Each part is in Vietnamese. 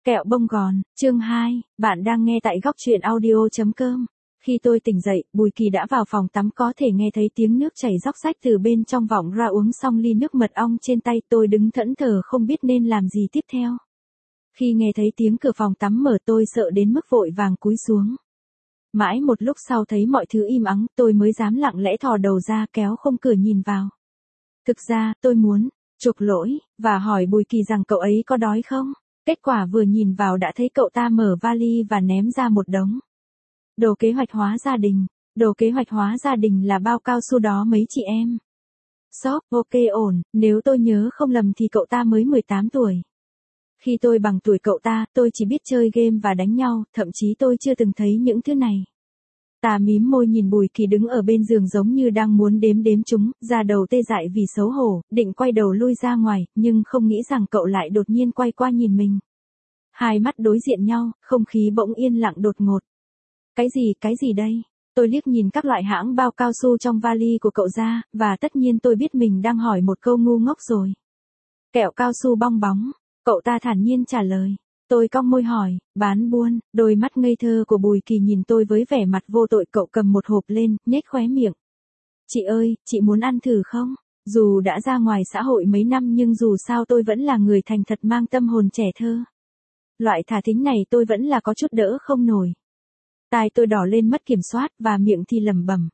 Kẹo bông gòn, chương 2, bạn đang nghe tại góc truyện audio.com. Khi tôi tỉnh dậy, Bùi Kỳ đã vào phòng tắm, có thể nghe thấy tiếng nước chảy róc rách từ bên trong vọng ra. Uống xong ly nước mật ong trên tay, tôi đứng thẫn thờ không biết nên làm gì tiếp theo. Khi nghe thấy tiếng cửa phòng tắm mở, tôi sợ đến mức vội vàng cúi xuống. Mãi một lúc sau thấy mọi thứ im ắng, tôi mới dám lặng lẽ thò đầu ra kéo khung cửa nhìn vào. Thực ra, tôi muốn chuộc lỗi và hỏi Bùi Kỳ rằng cậu ấy có đói không. Kết quả vừa nhìn vào đã thấy cậu ta mở vali và ném ra một đống đồ kế hoạch hóa gia đình. Đồ kế hoạch hóa gia đình là bao cao su đó mấy chị em. Shop, ok ổn, nếu tôi nhớ không lầm thì cậu ta mới 18 tuổi. Khi tôi bằng tuổi cậu ta, tôi chỉ biết chơi game và đánh nhau, thậm chí tôi chưa từng thấy những thứ này. Ta mím môi nhìn Bùi Kỳ đứng ở bên giường giống như đang muốn đếm chúng, da đầu tê dại vì xấu hổ, định quay đầu lui ra ngoài, nhưng không nghĩ rằng cậu lại đột nhiên quay qua nhìn mình. Hai mắt đối diện nhau, không khí bỗng yên lặng đột ngột. Cái gì đây? Tôi liếc nhìn các loại hãng bao cao su trong vali của cậu ra, và tất nhiên tôi biết mình đang hỏi một câu ngu ngốc rồi. Kẹo cao su bong bóng, cậu ta thản nhiên trả lời. Tôi cong môi hỏi, bán buôn. Đôi mắt ngây thơ của Bùi Kỳ nhìn tôi với vẻ mặt vô tội. Cậu cầm một hộp lên, nhếch khóe miệng. Chị ơi, chị muốn ăn thử không? Dù đã ra ngoài xã hội mấy năm nhưng dù sao tôi vẫn là người thành thật mang tâm hồn trẻ thơ. Loại thả thính này tôi vẫn là có chút đỡ không nổi. Tai tôi đỏ lên mất kiểm soát và miệng thì lẩm bẩm.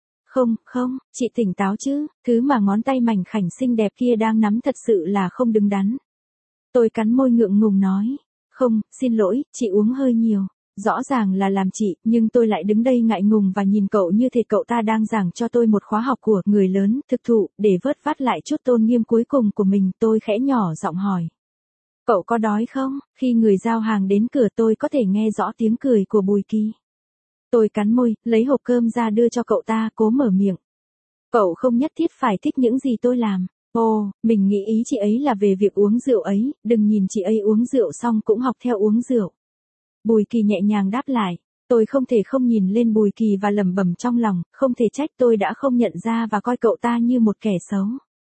Không, chị tỉnh táo chứ, thứ mà ngón tay mảnh khảnh xinh đẹp kia đang nắm thật sự là không đứng đắn. Tôi cắn môi ngượng ngùng nói. Không, xin lỗi, chị uống hơi nhiều. Rõ ràng là làm chị, nhưng tôi lại đứng đây ngại ngùng và nhìn cậu như thể cậu ta đang giảng cho tôi một khóa học của người lớn, thực thụ, để vớt vát lại chút tôn nghiêm cuối cùng của mình. Tôi khẽ nhỏ giọng hỏi. Cậu có đói không? Khi người giao hàng đến cửa tôi có thể nghe rõ tiếng cười của Bùi Kỳ. Tôi cắn môi, lấy hộp cơm ra đưa cho cậu ta, cố mở miệng. Cậu không nhất thiết phải thích những gì tôi làm. Ồ, mình nghĩ ý chị ấy là về việc uống rượu ấy, đừng nhìn chị ấy uống rượu xong cũng học theo uống rượu. Bùi Kỳ nhẹ nhàng đáp lại. Tôi không thể không nhìn lên Bùi Kỳ và lẩm bẩm trong lòng, không thể trách tôi đã không nhận ra và coi cậu ta như một kẻ xấu.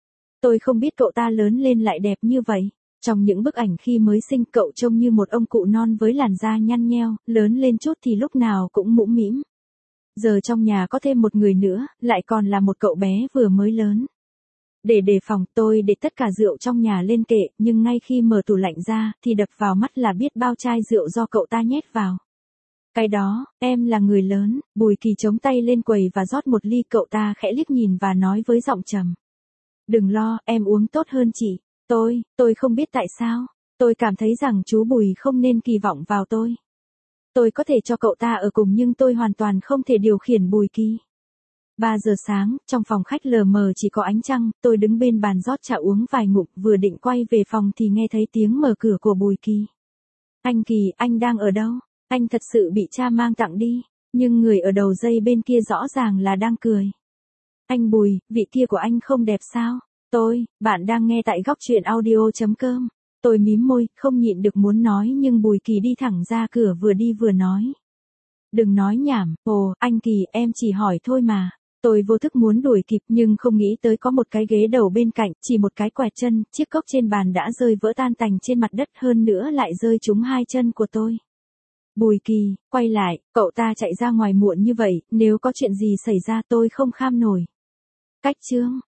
Tôi không biết cậu ta lớn lên lại đẹp như vậy. Trong những bức ảnh khi mới sinh, cậu trông như một ông cụ non với làn da nhăn nheo, lớn lên chút thì lúc nào cũng mũm mĩm. Giờ trong nhà có thêm một người nữa, lại còn là một cậu bé vừa mới lớn. Để đề phòng, tôi để tất cả rượu trong nhà lên kệ, nhưng ngay khi mở tủ lạnh ra, thì đập vào mắt là biết bao chai rượu do cậu ta nhét vào. Cái đó, em là người lớn. Bùi Kỳ chống tay lên quầy và rót một ly. Cậu ta khẽ liếc nhìn và nói với giọng trầm. Đừng lo, em uống tốt hơn chị. Tôi không biết tại sao. Tôi cảm thấy rằng chú Bùi không nên kỳ vọng vào tôi. Tôi có thể cho cậu ta ở cùng nhưng tôi hoàn toàn không thể điều khiển Bùi Kỳ. 3 giờ sáng, trong phòng khách lờ mờ chỉ có ánh trăng, tôi đứng bên bàn rót trà uống vài ngụm, vừa định quay về phòng thì nghe thấy tiếng mở cửa của Bùi Kỳ. Anh Kỳ, anh đang ở đâu? Anh thật sự bị cha mang tặng đi, nhưng người ở đầu dây bên kia rõ ràng là đang cười. Anh Bùi, vị kia của anh không đẹp sao? Bạn đang nghe tại góc truyện audio.com. Tôi mím môi, không nhịn được muốn nói nhưng Bùi Kỳ đi thẳng ra cửa vừa đi vừa nói. Đừng nói nhảm, anh Kỳ, em chỉ hỏi thôi mà. Tôi vô thức muốn đuổi kịp nhưng không nghĩ tới có một cái ghế đầu bên cạnh, chỉ một cái quẹt chân, chiếc cốc trên bàn đã rơi vỡ tan tành trên mặt đất, hơn nữa lại rơi trúng hai chân của tôi. Bùi Kỳ, quay lại, cậu ta chạy ra ngoài muộn như vậy, nếu có chuyện gì xảy ra tôi không kham nổi. Cách chương.